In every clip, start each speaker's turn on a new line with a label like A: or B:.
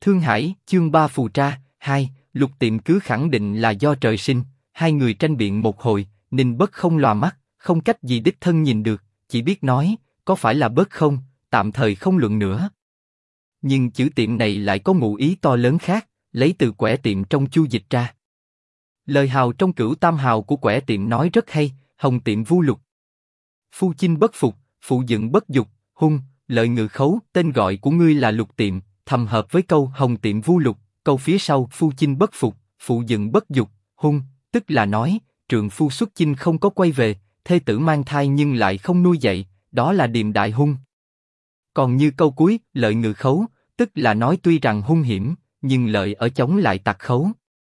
A: Thương Hải, chương 3 phù tra, 2, Lục Tiệm cứ khẳng định là do trời sinh, hai người tranh biện một hồi, Ninh Bất không lòa mắt, không cách gì đích thân nhìn được, chỉ biết nói, có phải là bớt không, tạm thời không luận nữa. Nhưng chữ tiệm này lại có ngụ ý to lớn khác, lấy từ quẻ tiệm trong Chu dịch ra. Lời hào trong Cửu Tam hào của quẻ tiệm nói rất hay, hồng tiệm vu lục. Phu chinh bất phục, phụ dựng bất dục, hung, lợi ngự khấu, tên gọi của ngươi là Lục Tiệm, thầm hợp với câu hồng tiệm vu lục, câu phía sau phu chinh bất phục, phụ dựng bất dục, hung, tức là nói, trượng phu xuất chinh không có quay về, thê tử mang thai nhưng lại không nuôi dạy, đó là điềm đại hung. Còn như câu cuối, lợi ngự khấu, tức là nói tuy rằng hung hiểm, nhưng lợi ở chống lại tặc khấu.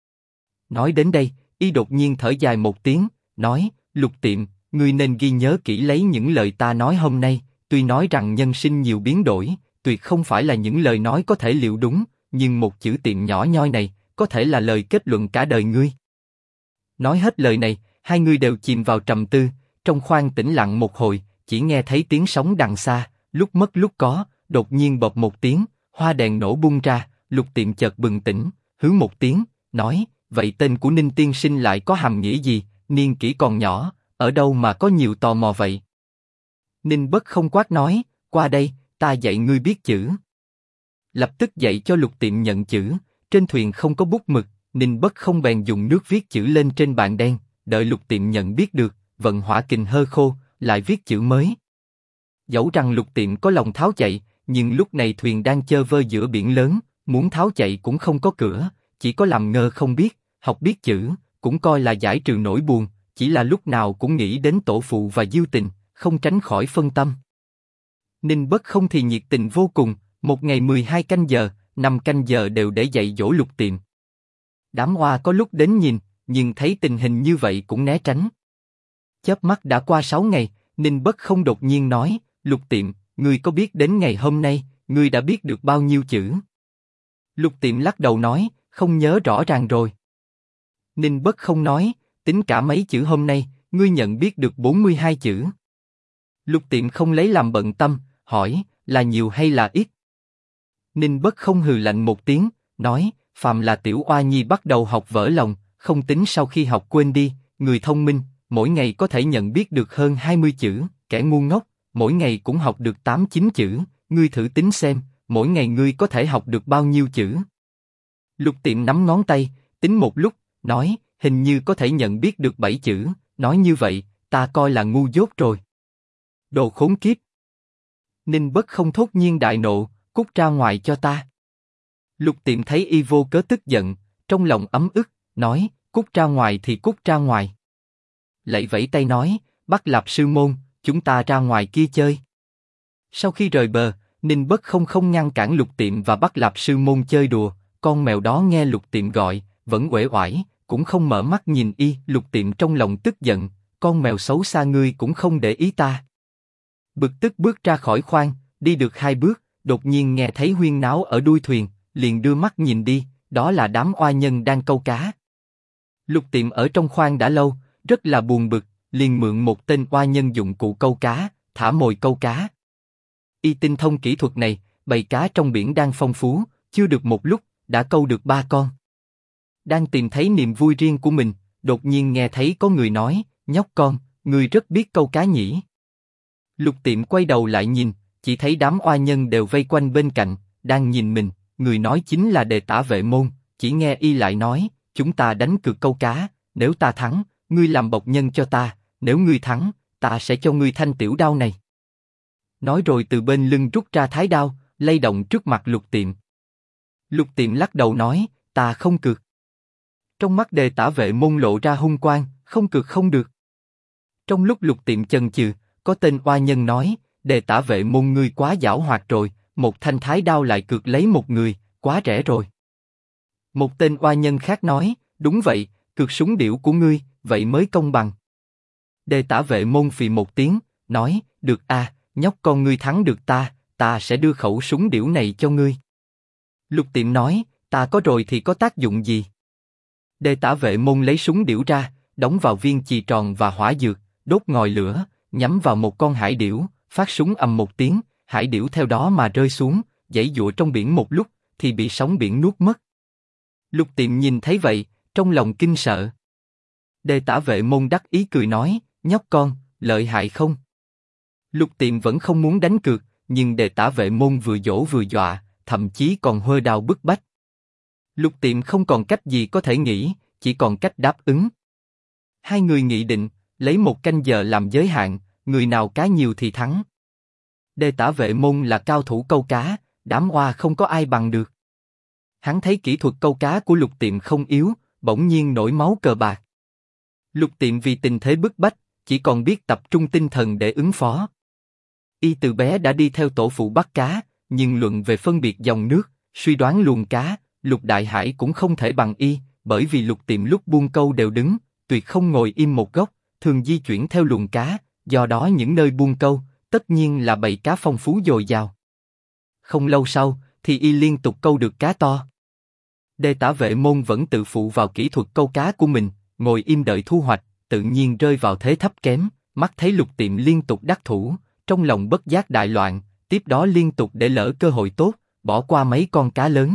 A: Nói đến đây, y đột nhiên thở dài một tiếng, nói, Lục Tiệm, ngươi nên ghi nhớ kỹ lấy những lời ta nói hôm nay, tuy nói rằng nhân sinh nhiều biến đổi, tuyệt không phải là những lời nói có thể liệu đúng, nhưng một chữ tiệm nhỏ nhoi này, có thể là lời kết luận cả đời ngươi. Nói hết lời này, hai người đều chìm vào trầm tư, trong khoang tĩnh lặng một hồi, chỉ nghe thấy tiếng sóng đằng xa, lúc mất lúc có, đột nhiên bộp một tiếng, hoa đèn nổ bung ra, Lục Tiệm chợt bừng tỉnh, hứ một tiếng, nói, vậy tên của Ninh tiên sinh lại có hàm nghĩa gì, niên kỷ còn nhỏ, ở đâu mà có nhiều tò mò vậy? Ninh Bất không quát nói, qua đây, ta dạy ngươi biết chữ. Lập tức dạy cho Lục Tiệm nhận chữ, trên thuyền không có bút mực, Ninh Bất không bèn dùng nước viết chữ lên trên bàn đen, đợi Lục Tiệm nhận biết được, vận hỏa kình hơ khô, lại viết chữ mới. Dẫu rằng Lục Tiệm có lòng tháo chạy, nhưng lúc này thuyền đang chơ vơ giữa biển lớn, muốn tháo chạy cũng không có cửa, chỉ có làm ngơ không biết, học biết chữ, cũng coi là giải trừ nỗi buồn, chỉ là lúc nào cũng nghĩ đến tổ phụ và Diêu Tình, không tránh khỏi phân tâm. Ninh Bất không thì nhiệt tình vô cùng, một ngày 12 canh giờ, 5 canh giờ đều để dạy dỗ Lục Tiệm. Đám hoa có lúc đến nhìn, nhưng thấy tình hình như vậy cũng né tránh. Chớp mắt đã qua 6 ngày, Ninh Bất không đột nhiên nói, Lục Tiệm, ngươi có biết đến ngày hôm nay, ngươi đã biết được bao nhiêu chữ? Lục Tiệm lắc đầu nói, không nhớ rõ ràng rồi. Ninh Bất không nói, tính cả mấy chữ hôm nay, ngươi nhận biết được 42 chữ. Lục Tiệm không lấy làm bận tâm, hỏi, là nhiều hay là ít? Ninh Bất không hừ lạnh một tiếng, nói, phàm là tiểu oa nhi bắt đầu học vỡ lòng, không tính sau khi học quên đi, người thông minh, mỗi ngày có thể nhận biết được hơn 20 chữ, kẻ ngu ngốc, mỗi ngày cũng học được 8-9 chữ, ngươi thử tính xem, mỗi ngày ngươi có thể học được bao nhiêu chữ? Lục Tiệm nắm ngón tay, tính một lúc, nói, hình như có thể nhận biết được 7 chữ, nói như vậy, ta coi là ngu dốt rồi. Đồ khốn kiếp! Ninh Bất không thốt nhiên đại nộ, cút ra ngoài cho ta. Lục Tiệm thấy y vô cớ tức giận, trong lòng ấm ức, nói, cút ra ngoài thì cút ra ngoài. Lại vẫy tay nói, Bắc Lạp sư môn, chúng ta ra ngoài kia chơi. Sau khi rời bờ, Ninh Bất không ngăn cản Lục Tiệm và Bắc Lạp sư môn chơi đùa, con mèo đó nghe Lục Tiệm gọi, vẫn uể oải, cũng không mở mắt nhìn y. Lục Tiệm trong lòng tức giận, con mèo xấu xa ngươi cũng không để ý ta. Bực tức bước ra khỏi khoang, đi được 2 bước, đột nhiên nghe thấy huyên náo ở đuôi thuyền, liền đưa mắt nhìn đi, đó là đám oa nhân đang câu cá. Lục Tiệm ở trong khoang đã lâu, rất là buồn bực, liền mượn một tên oa nhân dụng cụ câu cá, thả mồi câu cá. Y tinh thông kỹ thuật này, bầy cá trong biển đang phong phú, chưa được một lúc, đã câu được 3 con. Đang tìm thấy niềm vui riêng của mình, đột nhiên nghe thấy có người nói, nhóc con, ngươi rất biết câu cá nhỉ? Lục Tiệm quay đầu lại nhìn, chỉ thấy đám oa nhân đều vây quanh bên cạnh, đang nhìn mình, người nói chính là Đề Tả Vệ Môn, chỉ nghe y lại nói, chúng ta đánh cược câu cá, nếu ta thắng, ngươi làm bộc nhân cho ta, nếu ngươi thắng, ta sẽ cho ngươi thanh tiểu đao này. Nói rồi từ bên lưng rút ra thái đao, lay động trước mặt Lục Tiệm. Lục Tiệm lắc đầu nói, ta không cược. Trong mắt Đề Tả Vệ Môn lộ ra hung quang, không cược không được. Trong lúc Lục Tiệm chần chừ, có tên oa nhân nói, Đề Tả Vệ Môn ngươi quá giảo hoạt rồi, một thanh thái đao lại cược lấy một người, quá rẻ rồi. Một tên oa nhân khác nói, đúng vậy, cược súng điểu của ngươi, vậy mới công bằng. Đề Tả Vệ Môn phì một tiếng, nói, được a, nhóc con ngươi thắng được ta sẽ đưa khẩu súng điểu này cho ngươi. Lục Tiệm nói, ta có rồi thì có tác dụng gì? Đề Tả Vệ Môn lấy súng điểu ra, đóng vào viên chì tròn và hỏa dược, đốt ngòi lửa, nhắm vào một con hải điểu, phát súng ầm một tiếng, hải điểu theo đó mà rơi xuống, giãy giụa trong biển một lúc, thì bị sóng biển nuốt mất. Lục Tiệm nhìn thấy vậy, trong lòng kinh sợ. Đề Tả Vệ Môn đắc ý cười nói, nhóc con, lợi hại không? Lục Tiệm vẫn không muốn đánh cược, nhưng Đề Tả Vệ Môn vừa dỗ vừa dọa, thậm chí còn huơ đao bức bách. Lục Tiệm không còn cách gì có thể nghĩ, chỉ còn cách đáp ứng. Hai người nghị định, lấy 1 canh giờ làm giới hạn, người nào cá nhiều thì thắng. Đề Tả Vệ Môn là cao thủ câu cá, đám oa không có ai bằng được. Hắn thấy kỹ thuật câu cá của Lục Tiệm không yếu, bỗng nhiên nổi máu cờ bạc. Lục Tiệm vì tình thế bức bách, chỉ còn biết tập trung tinh thần để ứng phó. Y từ bé đã đi theo tổ phụ bắt cá, nhưng luận về phân biệt dòng nước, suy đoán luồng cá, Lục Đại Hải cũng không thể bằng y, bởi vì Lục Tiệm lúc buông câu đều đứng, tuyệt không ngồi im một góc, thường di chuyển theo luồng cá, do đó những nơi buông câu, tất nhiên là bầy cá phong phú dồi dào. Không lâu sau, thì y liên tục câu được cá to. Đề Tả Vệ Môn vẫn tự phụ vào kỹ thuật câu cá của mình, ngồi im đợi thu hoạch, tự nhiên rơi vào thế thấp kém, mắt thấy Lục Tiệm liên tục đắc thủ, trong lòng bất giác đại loạn, tiếp đó liên tục để lỡ cơ hội tốt, bỏ qua mấy con cá lớn.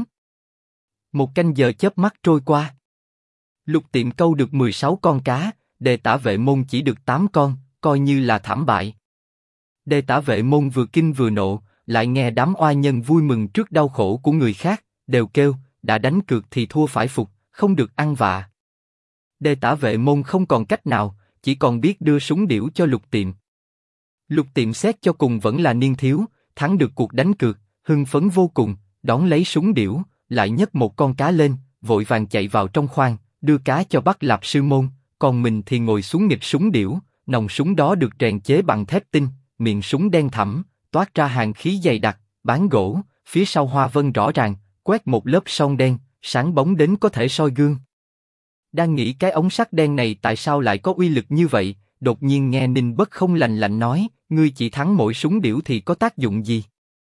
A: 1 canh giờ chớp mắt trôi qua. Lục Tiệm câu được 16 con cá, Đề Tả Vệ Môn chỉ được 8 con, coi như là thảm bại. Đề Tả Vệ Môn vừa kinh vừa nộ, lại nghe đám oa nhân vui mừng trước đau khổ của người khác, đều kêu, đã đánh cược thì thua phải phục, không được ăn vạ. Đề Tả Vệ Môn không còn cách nào, chỉ còn biết đưa súng điểu cho Lục Tiệm. Lục Tiệm xét cho cùng vẫn là niên thiếu, thắng được cuộc đánh cược, hưng phấn vô cùng, đón lấy súng điểu, lại nhấc một con cá lên, vội vàng chạy vào trong khoang, đưa cá cho Bắc Lạp Sư Môn, còn mình thì ngồi xuống nghịch súng điểu, nòng súng đó được rèn chế bằng thép tinh, miệng súng đen thẳm, toát ra hàng khí dày đặc, bán gỗ, phía sau hoa vân rõ ràng, quét một lớp son đen, sáng bóng đến có thể soi gương. Đang nghĩ cái ống sắt đen này tại sao lại có uy lực như vậy, đột nhiên nghe Ninh Bất Không lạnh lạnh nói, ngươi chỉ thắng mỗi súng điểu thì có tác dụng gì?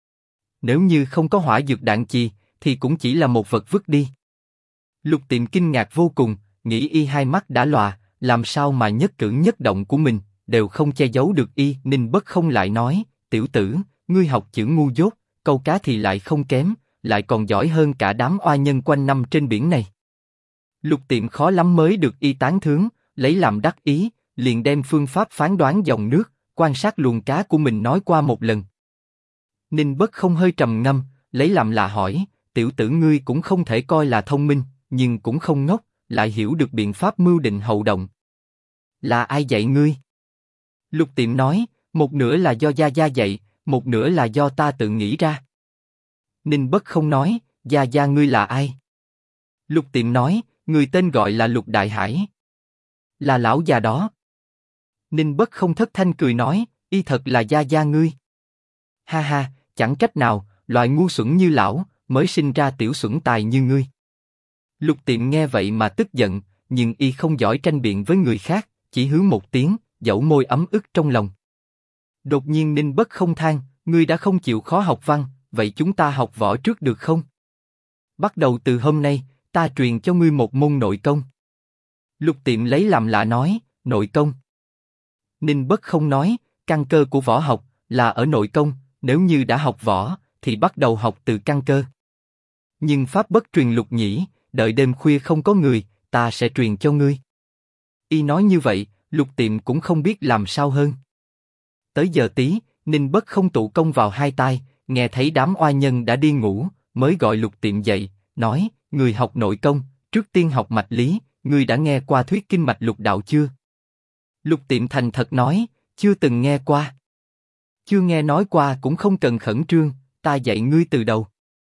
A: Nếu như không có hỏa dược đạn chì, thì cũng chỉ là một vật vứt đi. Lục Tiệm kinh ngạc vô cùng, nghĩ y hai mắt đã lòa, làm sao mà nhất cử nhất động của mình đều không che giấu được y. Ninh Bất Không lại nói, tiểu tử, ngươi học chữ ngu dốt, câu cá thì lại không kém, lại còn giỏi hơn cả đám oa nhân quanh năm trên biển này. Lục Tiệm khó lắm mới được y tán thưởng, lấy làm đắc ý, liền đem phương pháp phán đoán dòng nước, quan sát luồng cá của mình nói qua một lần. Ninh Bất Không hơi trầm ngâm, lấy làm lạ hỏi, tiểu tử ngươi cũng không thể coi là thông minh, nhưng cũng không ngốc, lại hiểu được biện pháp mưu định hậu động. Là ai dạy ngươi? Lục Tiệm nói, một nửa là do Gia Gia dạy, một nửa là do ta tự nghĩ ra. Ninh Bất Không nói, Gia Gia ngươi là ai? Lục Tiệm nói, người tên gọi là Lục Đại Hải. Là lão già đó. Ninh Bất Không thất thanh cười nói, y thật là Gia Gia ngươi. Ha ha, chẳng trách nào, loại ngu xuẩn như lão, mới sinh ra tiểu xuẩn tài như ngươi. Lục Tiệm nghe vậy mà tức giận, nhưng y không giỏi tranh biện với người khác, chỉ hứ một tiếng, dẫu môi ấm ức trong lòng. Đột nhiên Ninh Bất Không than, ngươi đã không chịu khó học văn, vậy chúng ta học võ trước được không? Bắt đầu từ hôm nay, ta truyền cho ngươi một môn nội công. Lục Tiệm lấy làm lạ nói, nội công. Ninh Bất Không nói, căn cơ của võ học là ở nội công, nếu như đã học võ, thì bắt đầu học từ căn cơ. Nhưng pháp bất truyền lục nhĩ, đợi đêm khuya không có người, ta sẽ truyền cho ngươi. Y nói như vậy, Lục Tiệm cũng không biết làm sao hơn. Tới giờ tí, Ninh Bất Không tụ công vào hai tai, nghe thấy đám oa nhân đã đi ngủ, mới gọi Lục Tiệm dậy, nói, người học nội công, trước tiên học mạch lý, ngươi đã nghe qua thuyết kinh mạch lục đạo chưa? Lục Tiệm thành thật nói, chưa từng nghe qua. Chưa nghe nói qua cũng không cần khẩn trương, ta dạy ngươi từ đầu.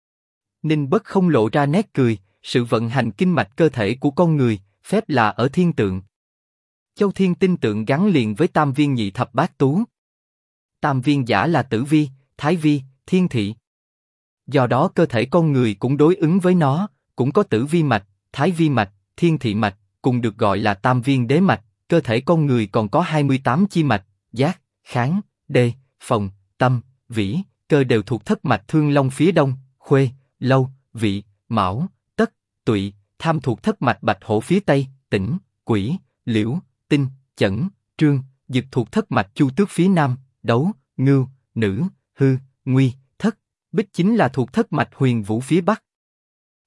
A: Ninh Bất Không lộ ra nét cười, sự vận hành kinh mạch cơ thể của con người, phép là ở thiên tượng. Châu thiên tinh tượng gắn liền với tam viên nhị thập bát tú. Tam viên giả là tử vi, thái vi, thiên thị. Do đó cơ thể con người cũng đối ứng với nó, cũng có tử vi mạch, thái vi mạch, thiên thị mạch, cùng được gọi là tam viên đế mạch. Cơ thể con người còn có 28 chi mạch, giác, kháng, đê, phòng, tâm, vĩ, cơ đều thuộc thất mạch Thương Long phía đông, khuê, lâu, vị, mão, tất, tụy, tham thuộc thất mạch Bạch Hổ phía tây, tĩnh, quỷ, liễu, tinh, chẩn, trương, dực thuộc thất mạch Chu Tước phía nam, đấu, ngưu, nữ, hư, nguy, thất, bích chính là thuộc thất mạch Huyền Vũ phía bắc.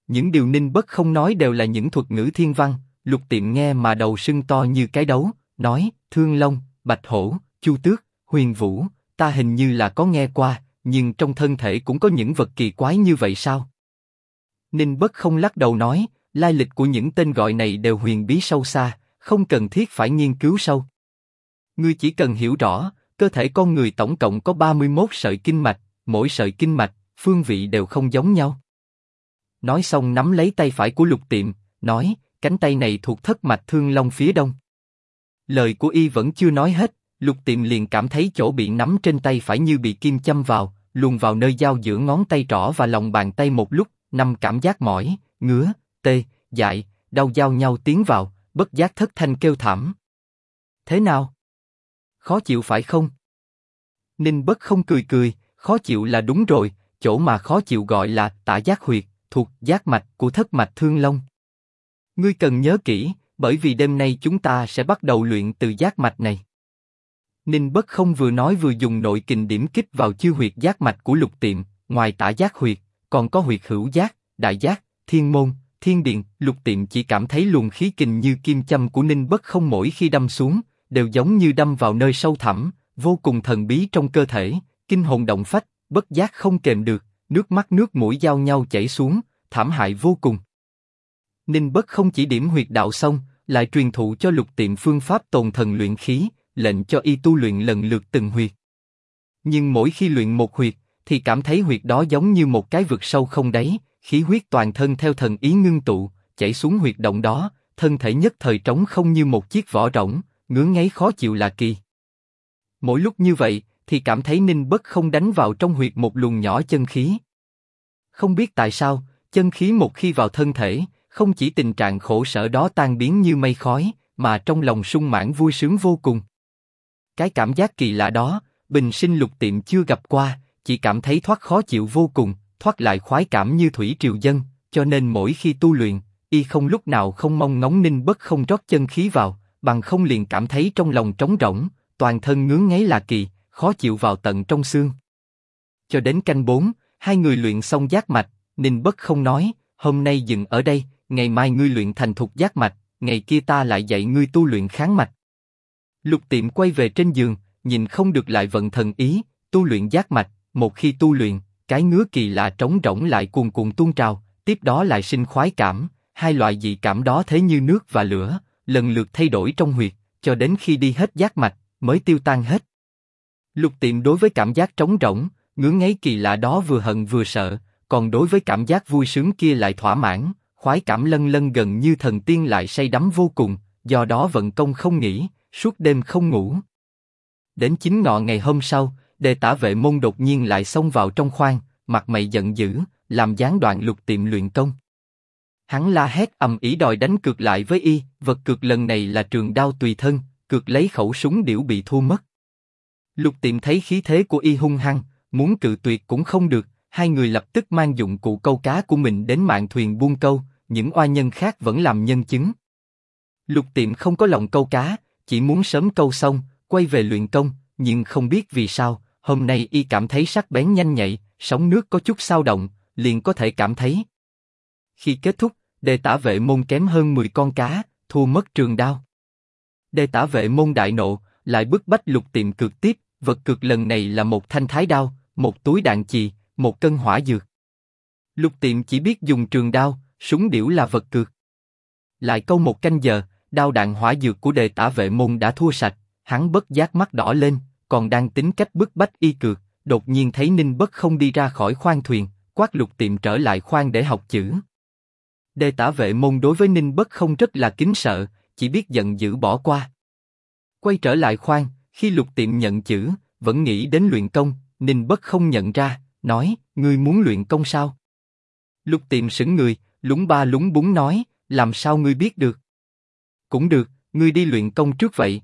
A: Những điều Ninh Bất không nói đều là những thuật ngữ thiên văn. Lục Tiệm nghe mà đầu sưng to như cái đấu, nói: Thương Long, Bạch Hổ, Chu Tước, Huyền Vũ, ta hình như là có nghe qua, nhưng trong thân thể cũng có những vật kỳ quái như vậy sao? Ninh Bất không lắc đầu nói: lai lịch của những tên gọi này đều huyền bí sâu xa, không cần thiết phải nghiên cứu sâu. Ngươi chỉ cần hiểu rõ, cơ thể con người tổng cộng có 31 sợi kinh mạch, mỗi sợi kinh mạch, phương vị đều không giống nhau. Nói xong nắm lấy tay phải của Lục Tiệm, nói: cánh tay này thuộc thất mạch Thương Long phía đông. Lời của y vẫn chưa nói hết, Lục Tiệm liền cảm thấy chỗ bị nắm trên tay phải như bị kim châm vào, luồn vào nơi giao giữa ngón tay trỏ và lòng bàn tay một lúc, năm cảm giác mỏi, ngứa, tê, dại, đau giao nhau tiến vào, bất giác thất thanh kêu thảm. Thế nào? Khó chịu phải không? Ninh Bất không cười cười, khó chịu là đúng rồi, chỗ mà khó chịu gọi là tả giác huyệt, thuộc giác mạch của thất mạch Thương Long. Ngươi cần nhớ kỹ, bởi vì đêm nay chúng ta sẽ bắt đầu luyện từ giác mạch này. Ninh Bất không vừa nói vừa dùng nội kình điểm kích vào chư huyệt giác mạch của Lục Tiệm, ngoài tả giác huyệt, còn có huyệt hữu giác, đại giác, thiên môn, thiên điện. Lục Tiệm chỉ cảm thấy luồng khí kình như kim châm của Ninh Bất không mỗi khi đâm xuống, đều giống như đâm vào nơi sâu thẳm, vô cùng thần bí trong cơ thể, kinh hồn động phách, bất giác không kềm được, nước mắt nước mũi giao nhau chảy xuống, thảm hại vô cùng. Ninh Bất không chỉ điểm huyệt đạo xong, lại truyền thụ cho Lục Tiệm phương pháp tồn thần luyện khí, lệnh cho y tu luyện lần lượt từng huyệt. Nhưng mỗi khi luyện một huyệt, thì cảm thấy huyệt đó giống như một cái vực sâu không đáy, khí huyết toàn thân theo thần ý ngưng tụ, chảy xuống huyệt động đó, thân thể nhất thời trống không như một chiếc vỏ rỗng, ngứa ngáy khó chịu lạ kỳ. Mỗi lúc như vậy, thì cảm thấy Ninh Bất không đánh vào trong huyệt một luồng nhỏ chân khí. Không biết tại sao, chân khí một khi vào thân thể, không chỉ tình trạng khổ sở đó tan biến như mây khói, mà trong lòng sung mãn vui sướng vô cùng. Cái cảm giác kỳ lạ đó, bình sinh Lục Tiệm chưa gặp qua, chỉ cảm thấy thoát khó chịu vô cùng, thoát lại khoái cảm như thủy triều dâng, cho nên mỗi khi tu luyện, y không lúc nào không mong ngóng Ninh Bất không rót chân khí vào, bằng không liền cảm thấy trong lòng trống rỗng, toàn thân ngứa ngáy lạ kỳ, khó chịu vào tận trong xương. Cho đến canh 4, hai người luyện xong giác mạch, Ninh Bất không nói: hôm nay dừng ở đây, ngày mai ngươi luyện thành thục giác mạch, ngày kia ta lại dạy ngươi tu luyện kháng mạch. Lục Tiệm quay về trên giường, nhìn không được lại vận thần ý, tu luyện giác mạch. Một khi tu luyện, cái ngứa kỳ lạ trống rỗng lại cuồn cuộn tuôn trào, tiếp đó lại sinh khoái cảm, hai loại dị cảm đó thế như nước và lửa, lần lượt thay đổi trong huyệt, cho đến khi đi hết giác mạch, mới tiêu tan hết. Lục Tiệm đối với cảm giác trống rỗng, ngứa ngáy kỳ lạ đó vừa hận vừa sợ, còn đối với cảm giác vui sướng kia lại thỏa mãn, khoái cảm lân lân gần như thần tiên lại say đắm vô cùng, do đó vận công không nghỉ, suốt đêm không ngủ. Đến chính ngọ ngày hôm sau, Đề Tả Vệ Môn đột nhiên lại xông vào trong khoang, mặt mày giận dữ, làm gián đoạn Lục Tiệm luyện công. Hắn la hét ầm ĩ đòi đánh cược lại với y, vật cược lần này là trường đao tùy thân, cược lấy khẩu súng điểu bị thua mất. Lục Tiệm thấy khí thế của y hung hăng, muốn cự tuyệt cũng không được, hai người lập tức mang dụng cụ câu cá của mình đến mạn thuyền buông câu, những oa nhân khác vẫn làm nhân chứng. Lục Tiệm không có lòng câu cá, chỉ muốn sớm câu xong, quay về luyện công, nhưng không biết vì sao, hôm nay y cảm thấy sắc bén nhanh nhạy, sóng nước có chút xao động, liền có thể cảm thấy. Khi kết thúc, Đề Tả Vệ Môn kém hơn 10 con cá, thua mất trường đao. Đề Tả Vệ Môn đại nộ, lại bức bách Lục Tiệm cược tiếp, vật cược lần này là một thanh thái đao, một túi đạn chì, một cân hỏa dược. Lục Tiệm chỉ biết dùng trường đao, súng điểu là vật cược. Lại câu một canh giờ, đao đạn hỏa dược của Đề Tả Vệ Môn đã thua sạch, hắn bất giác mắt đỏ lên, còn đang tính cách bức bách y cược, đột nhiên thấy Ninh Bất không đi ra khỏi khoang thuyền, quát Lục Tiệm trở lại khoang để học chữ. Đề Tả Vệ Môn đối với Ninh Bất không rất là kính sợ, chỉ biết giận dữ bỏ qua. Quay trở lại khoang, khi Lục Tiệm nhận chữ, vẫn nghĩ đến luyện công, Ninh Bất không nhận ra, nói: ngươi muốn luyện công sao? Lục Tiệm sững người, lúng ba lúng búng nói: làm sao ngươi biết được? Cũng được, ngươi đi luyện công trước vậy.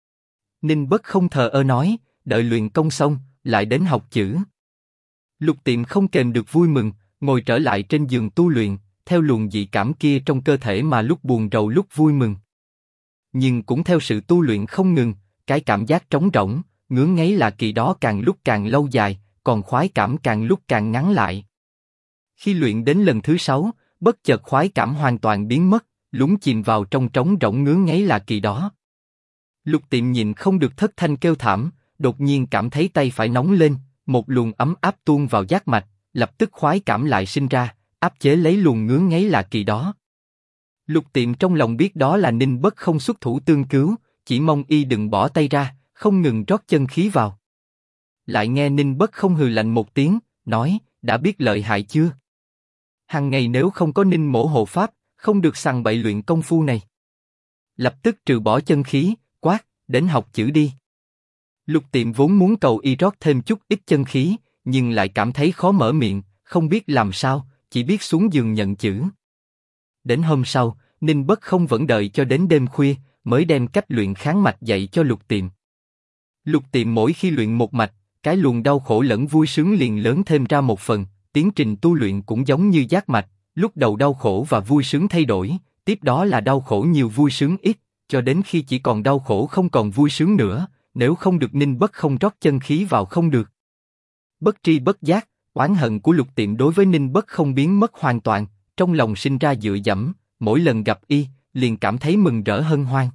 A: Ninh Bất không thờ ơ nói: đợi luyện công xong, lại đến học chữ. Lục Tiệm không kềm được vui mừng, ngồi trở lại trên giường tu luyện, theo luồng dị cảm kia trong cơ thể mà lúc buồn rầu lúc vui mừng. Nhưng cũng theo sự tu luyện không ngừng, cái cảm giác trống rỗng, ngứa ngáy là kỳ đó càng lúc càng lâu dài, còn khoái cảm càng lúc càng ngắn lại. Khi luyện đến lần thứ 6, bất chợt khoái cảm hoàn toàn biến mất, lún chìm vào trong trống rỗng ngứa ngáy lạ kỳ đó. Lục Tiệm nhìn không được thất thanh kêu thảm, đột nhiên cảm thấy tay phải nóng lên, một luồng ấm áp tuôn vào giác mạch, lập tức khoái cảm lại sinh ra, áp chế lấy luồng ngứa ngáy lạ kỳ đó. Lục Tiệm trong lòng biết đó là Ninh Bất không xuất thủ tương cứu, chỉ mong y đừng bỏ tay ra, không ngừng rót chân khí vào. Lại nghe Ninh Bất không hừ lạnh một tiếng, nói, đã biết lợi hại chưa? Hằng ngày nếu không có Ninh mỗ hộ pháp, không được sằng bậy luyện công phu này. Lập tức trừ bỏ chân khí, quát, đến học chữ đi. Lục Tiệm vốn muốn cầu y rót thêm chút ít chân khí, nhưng lại cảm thấy khó mở miệng, không biết làm sao, chỉ biết xuống giường nhận chữ. Đến hôm sau, Ninh Bất không vẫn đợi cho đến đêm khuya, mới đem cách luyện kháng mạch dạy cho Lục Tiệm. Lục Tiệm mỗi khi luyện một mạch, cái luồng đau khổ lẫn vui sướng liền lớn thêm ra một phần, tiến trình tu luyện cũng giống như giác mạch, lúc đầu đau khổ và vui sướng thay đổi, tiếp đó là đau khổ nhiều vui sướng ít, cho đến khi chỉ còn đau khổ không còn vui sướng nữa, nếu không được Ninh Bất không rót chân khí vào không được. Bất tri bất giác, oán hận của Lục Tiệm đối với Ninh Bất không biến mất hoàn toàn, trong lòng sinh ra dựa dẫm, mỗi lần gặp y, liền cảm thấy mừng rỡ hân hoan.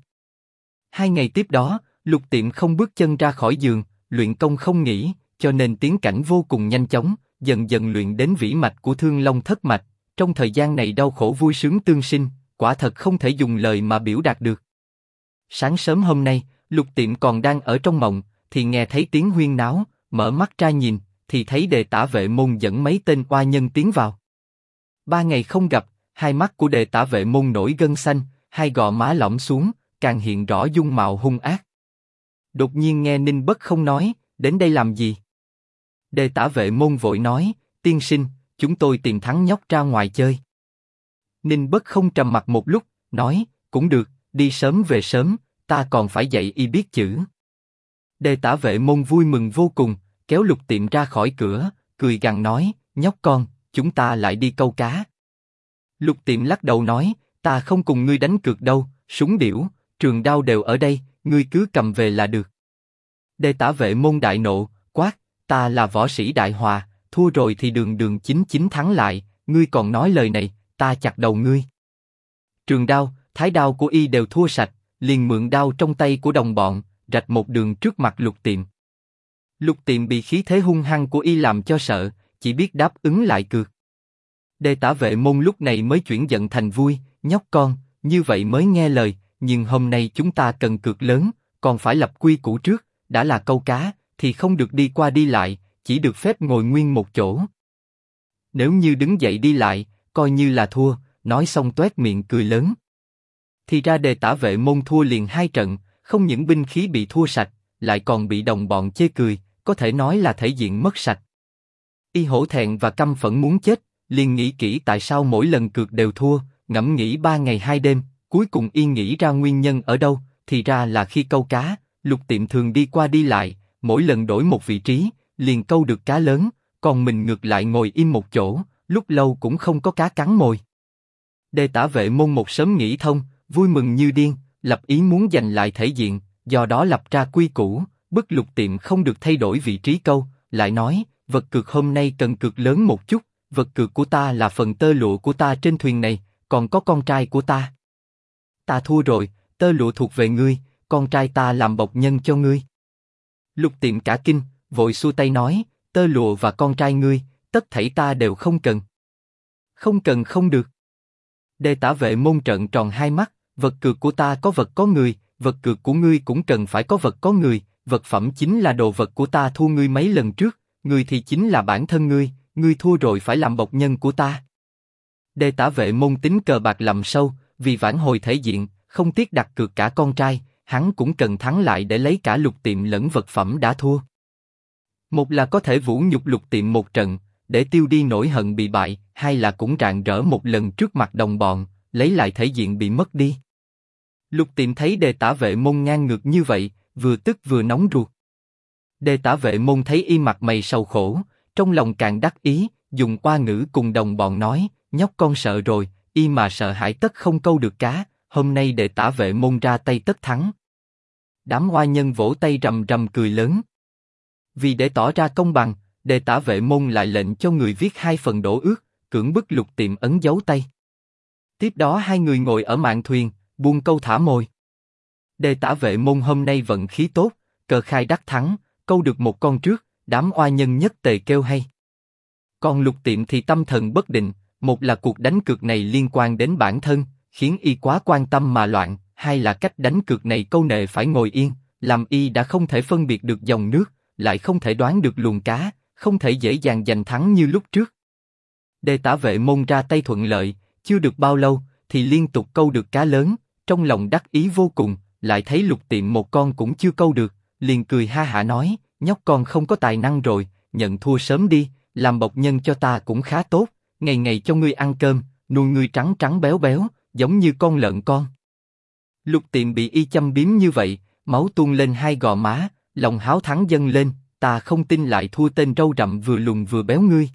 A: 2 ngày tiếp đó, Lục Tiệm không bước chân ra khỏi giường, luyện công không nghỉ, cho nên tiến cảnh vô cùng nhanh chóng, dần dần luyện đến vĩ mạch của Thương Long thất mạch. Trong thời gian này đau khổ vui sướng tương sinh, quả thật không thể dùng lời mà biểu đạt được. Sáng sớm hôm nay, Lục Tiệm còn đang ở trong mộng, thì nghe thấy tiếng huyên náo, mở mắt ra nhìn, thì thấy Đề Tả Vệ Môn dẫn mấy tên oa nhân tiến vào. 3 ngày không gặp, hai mắt của Đề Tả Vệ Môn nổi gân xanh, hai gò má lõm xuống, càng hiện rõ dung mạo hung ác. Đột nhiên nghe Ninh Bất không nói, đến đây làm gì? Đề Tả Vệ Môn vội nói, tiên sinh, chúng tôi tìm thắng nhóc ra ngoài chơi. Ninh Bất không trầm mặc một lúc, nói, cũng được, đi sớm về sớm, ta còn phải dạy y biết chữ. Đề Tả Vệ Môn vui mừng vô cùng, kéo Lục Tiệm ra khỏi cửa, cười gằn nói, nhóc con, chúng ta lại đi câu cá. Lục Tiệm lắc đầu nói, ta không cùng ngươi đánh cược đâu, súng điểu, trường đao đều ở đây, ngươi cứ cầm về là được. Đề Tả Vệ Môn đại nộ, quát, ta là võ sĩ Đại Hòa, thua rồi thì đường đường chính chính thắng lại, ngươi còn nói lời này, ta chặt đầu ngươi. Trường đao, thái đao của y đều thua sạch, liền mượn đao trong tay của đồng bọn, rạch một đường trước mặt Lục Tiệm. Lục Tiệm bị khí thế hung hăng của y làm cho sợ, chỉ biết đáp ứng lại cược. Đề Tả Vệ Môn lúc này mới chuyển giận thành vui, nhóc con, như vậy mới nghe lời, nhưng hôm nay chúng ta cần cược lớn, còn phải lập quy củ trước, đã là câu cá, thì không được đi qua đi lại, chỉ được phép ngồi nguyên một chỗ. Nếu như đứng dậy đi lại, coi như là thua, nói xong toét miệng cười lớn. Thì ra Đề Tả Vệ Môn thua liền 2 trận, không những binh khí bị thua sạch, lại còn bị đồng bọn chê cười, có thể nói là thể diện mất sạch. Y hổ thẹn và căm phẫn muốn chết, liền nghĩ kỹ tại sao mỗi lần cược đều thua, ngẫm nghĩ 3 ngày 2 đêm, cuối cùng y nghĩ ra nguyên nhân ở đâu, thì ra là khi câu cá, Lục Tiệm thường đi qua đi lại, mỗi lần đổi một vị trí, liền câu được cá lớn, còn mình ngược lại ngồi im một chỗ, lúc lâu cũng không có cá cắn mồi. Đề Tả Vệ Môn một sớm nghĩ thông, vui mừng như điên, lập ý muốn giành lại thể diện, do đó lập ra quy củ, bức Lục Tiệm không được thay đổi vị trí câu, lại nói, vật cược hôm nay cần cược lớn một chút, vật cược của ta là phần tơ lụa của ta trên thuyền này, còn có con trai của ta. Ta thua rồi, tơ lụa thuộc về ngươi, con trai ta làm bộc nhân cho ngươi. Lục Tiệm cả kinh, vội xua tay nói, tơ lụa và con trai ngươi, tất thảy ta đều không cần. Không cần không được. Đề Tả Vệ Môn trợn tròn hai mắt, vật cược của ta có vật có người, vật cược của ngươi cũng cần phải có vật có người, vật phẩm chính là đồ vật của ta thua ngươi mấy lần trước, ngươi thì chính là bản thân ngươi thua rồi phải làm bộc nhân của ta. Đề Tả Vệ Môn tính cờ bạc lầm sâu, vì vãn hồi thể diện, không tiếc đặt cược cả con trai, hắn cũng cần thắng lại để lấy cả Lục Tiệm lẫn vật phẩm đã thua. Một là có thể vũ nhục Lục Tiệm một trận, để tiêu đi nỗi hận bị bại, hai là cũng rạng rỡ một lần trước mặt đồng bọn, lấy lại thể diện bị mất đi. Lục Tiệm thấy Đề Tả Vệ Môn ngang ngược như vậy, vừa tức vừa nóng ruột. Đề Tả Vệ Môn thấy y mặt mày sầu khổ, trong lòng càng đắc ý, dùng oa ngữ cùng đồng bọn nói, nhóc con sợ rồi, y mà sợ hãi tất không câu được cá, hôm nay Đề Tả Vệ Môn ra tay tất thắng. Đám oa nhân vỗ tay rầm rầm cười lớn. Vì để tỏ ra công bằng, Đề Tả Vệ Môn lại lệnh cho người viết 2 phần đổ ước, cưỡng bức Lục Tiệm ấn dấu tay. Tiếp đó hai người ngồi ở mạn thuyền, buông câu thả mồi. Đề Tả Vệ Môn hôm nay vận khí tốt, cờ khai đắc thắng, câu được một con trước, đám oa nhân nhất tề kêu hay. Còn Lục Tiệm thì tâm thần bất định, một là cuộc đánh cược này liên quan đến bản thân, khiến y quá quan tâm mà loạn, hai là cách đánh cược này câu nệ phải ngồi yên, làm y đã không thể phân biệt được dòng nước, lại không thể đoán được luồng cá, không thể dễ dàng giành thắng như lúc trước. Đề Tả Vệ Môn ra tay thuận lợi, chưa được bao lâu thì liên tục câu được cá lớn, trong lòng đắc ý vô cùng, lại thấy Lục Tiệm một con cũng chưa câu được, liền cười ha hả nói, nhóc con không có tài năng rồi, nhận thua sớm đi, làm bộc nhân cho ta cũng khá tốt, ngày ngày cho ngươi ăn cơm, nuôi ngươi trắng trắng béo béo, giống như con lợn con. Lục Tiệm bị y châm biếm như vậy, máu tuôn lên hai gò má, lòng háo thắng dâng lên, ta không tin lại thua tên râu rậm vừa lùn vừa béo ngươi.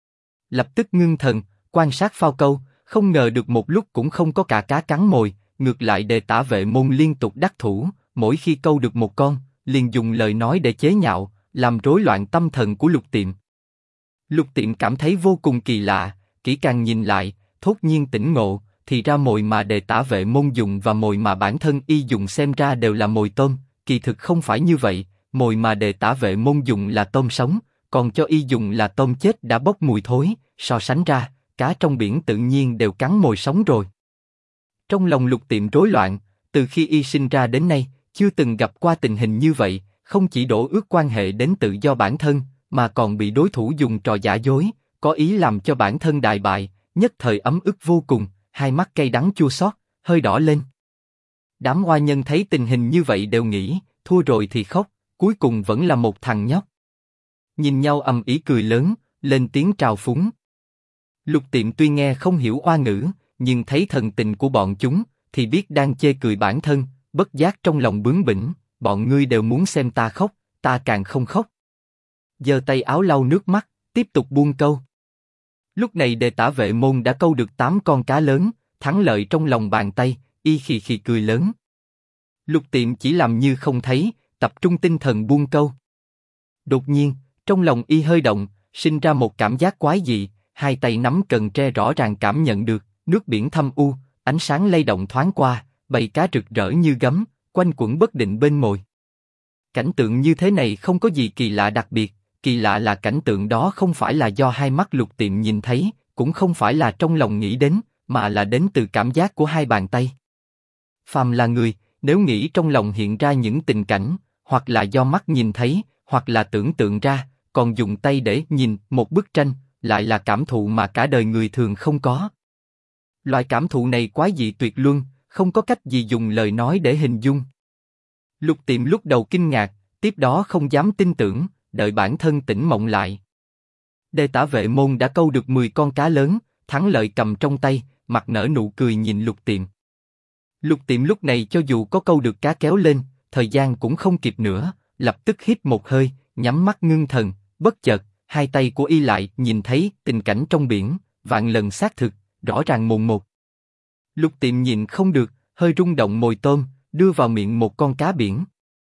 A: Lập tức ngưng thần, quan sát phao câu, không ngờ được một lúc cũng không có cả cá cắn mồi, ngược lại Đề Tả Vệ Môn liên tục đắc thủ, mỗi khi câu được một con, liền dùng lời nói để chế nhạo, làm rối loạn tâm thần của Lục Tiệm. Lục Tiệm cảm thấy vô cùng kỳ lạ, kỹ càng nhìn lại, thốt nhiên tỉnh ngộ, thì ra mồi mà Đề Tả Vệ Môn dùng và mồi mà bản thân y dùng xem ra đều là mồi tôm, kỳ thực không phải như vậy, mồi mà Đề Tả Vệ Môn dùng là tôm sống, còn cho y dùng là tôm chết đã bốc mùi thối, so sánh ra, cá trong biển tự nhiên đều cắn mồi sống rồi. Trong lòng Lục Tiệm rối loạn, từ khi y sinh ra đến nay, chưa từng gặp qua tình hình như vậy, không chỉ đổ ước quan hệ đến tự do bản thân, mà còn bị đối thủ dùng trò giả dối, có ý làm cho bản thân đại bại, nhất thời ấm ức vô cùng, hai mắt cay đắng chua xót, hơi đỏ lên. Đám oa nhân thấy tình hình như vậy đều nghĩ, thua rồi thì khóc, cuối cùng vẫn là một thằng nhóc. Nhìn nhau ầm ĩ cười lớn, lên tiếng trào phúng. Lục Tiệm tuy nghe không hiểu oa ngữ, nhưng thấy thần tình của bọn chúng, thì biết đang chê cười bản thân, bất giác trong lòng bướng bỉnh, bọn ngươi đều muốn xem ta khóc, ta càng không khóc. Giơ tay áo lau nước mắt, tiếp tục buông câu. Lúc này Đề Tả Vệ Môn đã câu được 8 con cá lớn, thắng lợi trong lòng bàn tay, y khì khì cười lớn. Lục Tiệm chỉ làm như không thấy, tập trung tinh thần buông câu. Đột nhiên, trong lòng y hơi động, sinh ra một cảm giác quái dị, hai tay nắm cần tre rõ ràng cảm nhận được, nước biển thâm u, ánh sáng lay động thoáng qua, bầy cá rực rỡ như gấm, quanh quẩn bất định bên mồi. Cảnh tượng như thế này không có gì kỳ lạ đặc biệt, kỳ lạ là cảnh tượng đó không phải là do hai mắt Lục Tiệm nhìn thấy, cũng không phải là trong lòng nghĩ đến, mà là đến từ cảm giác của hai bàn tay. Phàm là người, nếu nghĩ trong lòng hiện ra những tình cảnh, hoặc là do mắt nhìn thấy, hoặc là tưởng tượng ra, còn dùng tay để nhìn một bức tranh, lại là cảm thụ mà cả đời người thường không có. Loại cảm thụ này quái dị tuyệt luân, không có cách gì dùng lời nói để hình dung. Lục Tiệm lúc đầu kinh ngạc, tiếp đó không dám tin tưởng, đợi bản thân tỉnh mộng lại. Đề Tả Vệ Môn đã câu được 10 con cá lớn, thắng lợi cầm trong tay, mặt nở nụ cười nhìn Lục Tiệm. Lục Tiệm lúc này cho dù có câu được cá kéo lên, thời gian cũng không kịp nữa, lập tức hít một hơi, nhắm mắt ngưng thần, bất chợt, hai tay của y lại nhìn thấy tình cảnh trong biển, vạn lần xác thực, rõ ràng mồn một. Lục Tiệm nhìn không được, hơi rung động mồi tôm, đưa vào miệng một con cá biển.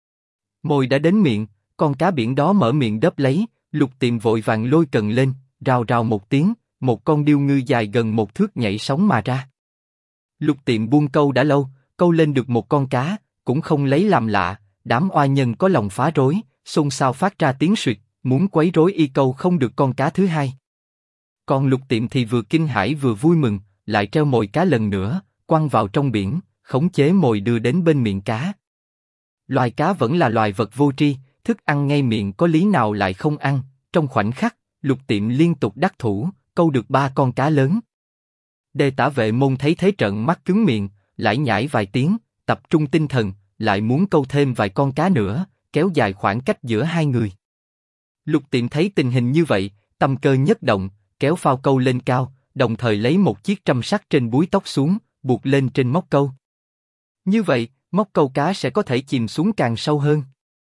A: Mồi đã đến miệng, con cá biển đó mở miệng đớp lấy, Lục Tiệm vội vàng lôi cần lên, rào rào một tiếng, một con điêu ngư dài gần 1 thước nhảy sóng mà ra. Lục Tiệm buông câu đã lâu, câu lên được một con cá, cũng không lấy làm lạ, đám oa nhân có lòng phá rối, xôn xao phát ra tiếng suyệt, muốn quấy rối y câu không được con cá thứ hai. Còn Lục Tiệm thì vừa kinh hãi vừa vui mừng, lại treo mồi cá lần nữa, quăng vào trong biển, khống chế mồi đưa đến bên miệng cá. Loài cá vẫn là loài vật vô tri, thức ăn ngay miệng có lý nào lại không ăn, trong khoảnh khắc, Lục Tiệm liên tục đắc thủ, câu được 3 con cá lớn. Đề Tả Vệ Môn thấy thế trợn mắt cứng miệng, lại nhảy vài tiếng, tập trung tinh thần, lại muốn câu thêm vài con cá nữa, kéo dài khoảng cách giữa hai người. Lục Tiệm thấy tình hình như vậy, tâm cơ nhất động, kéo phao câu lên cao, đồng thời lấy một chiếc trâm sắt trên búi tóc xuống, buộc lên trên móc câu. Như vậy, móc câu cá sẽ có thể chìm xuống càng sâu hơn.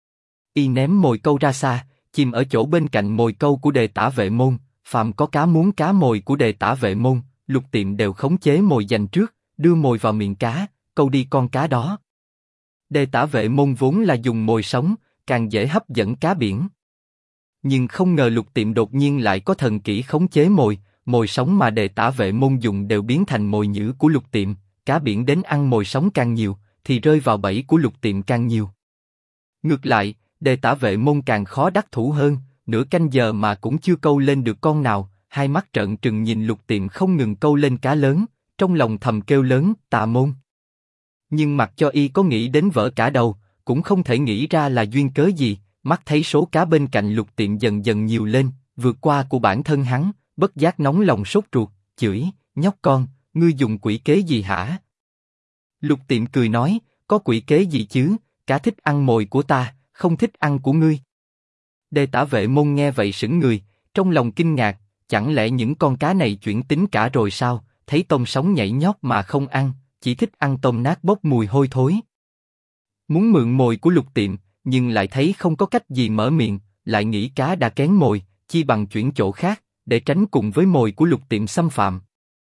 A: Y ném mồi câu ra xa, chìm ở chỗ bên cạnh mồi câu của Đề Tả Vệ Môn, phàm có cá muốn cá mồi của Đề Tả Vệ Môn, Lục Tiệm đều khống chế mồi dành trước, đưa mồi vào miệng cá, câu đi con cá đó. Đề Tả Vệ Môn vốn là dùng mồi sống, càng dễ hấp dẫn cá biển. Nhưng không ngờ Lục Tiệm đột nhiên lại có thần kỹ khống chế mồi, mồi sống mà Đề Tả Vệ Môn dùng đều biến thành mồi nhử của Lục Tiệm, cá biển đến ăn mồi sống càng nhiều, thì rơi vào bẫy của Lục Tiệm càng nhiều. Ngược lại, Đề Tả Vệ Môn càng khó đắc thủ hơn, nửa canh giờ mà cũng chưa câu lên được con nào, hai mắt trợn trừng nhìn Lục Tiệm không ngừng câu lên cá lớn, trong lòng thầm kêu lớn, Tà Môn. Nhưng mặc cho y có nghĩ đến vỡ cả đầu, cũng không thể nghĩ ra là duyên cớ gì, mắt thấy số cá bên cạnh Lục Tiệm dần dần nhiều lên, vượt qua của bản thân hắn, bất giác nóng lòng sốt ruột, chửi, nhóc con, ngươi dùng quỷ kế gì hả? Lục Tiệm cười nói, có quỷ kế gì chứ, cá thích ăn mồi của ta, không thích ăn của ngươi. Đề Tả Vệ Môn nghe vậy sững người, trong lòng kinh ngạc, chẳng lẽ những con cá này chuyển tính cả rồi sao, thấy tôm sống nhảy nhót mà không ăn, chỉ thích ăn tôm nát bốc mùi hôi thối. Muốn mượn mồi của Lục Tiệm, nhưng lại thấy không có cách gì mở miệng, lại nghĩ cá đã kén mồi, chi bằng chuyển chỗ khác, để tránh cùng với mồi của Lục Tiệm xâm phạm.